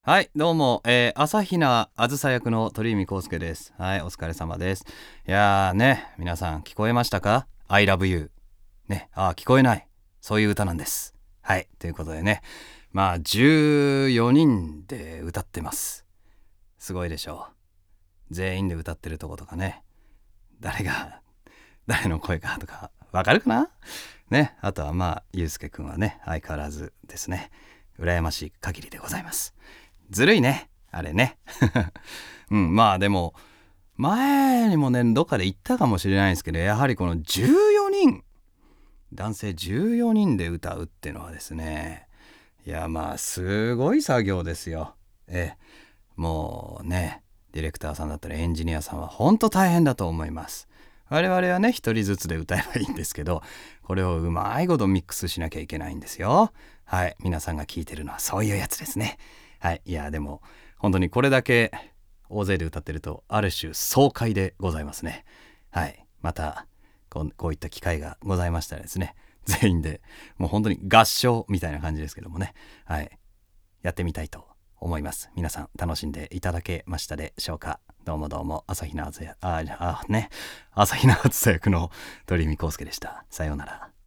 はい、どうも、朝比奈あずさ役の鳥海浩介です。はい、お疲れ様です。いやーね、皆さん聞こえましたか？ I love you。ね、聞こえない。そういう歌なんです。はい、ということでね、まあ、14人で歌ってます。すごいでしょう。全員で歌ってるとことかね、誰の声かとか、わかるかなね、あとはまあ、ゆうすけくんはね、相変わらずですね、羨ましい限りでございます。ずるいねあれね。まあでも前にもねどっかで言ったかもしれないんですけど、やはりこの14人男性14人で歌うっていうのはですね、いやまあすごい作業ですよ。もうね、ディレクターさんだったりエンジニアさんは本当大変だと思います。我々はね一人ずつで歌えばいいんですけど、これをうまいことミックスしなきゃいけないんですよ。はい、皆さんが聞いてるのはそういうやつですね。はい、いやでも本当にこれだけ大勢で歌ってるとある種爽快でございますね。はい、またこういった機会がございましたらですね、全員でもう本当に合唱みたいな感じですけどもね、はい、やってみたいと思います。皆さん楽しんでいただけましたでしょうか？どうもどうも、朝日奈あずさ役の鳥海浩介でした。さようなら。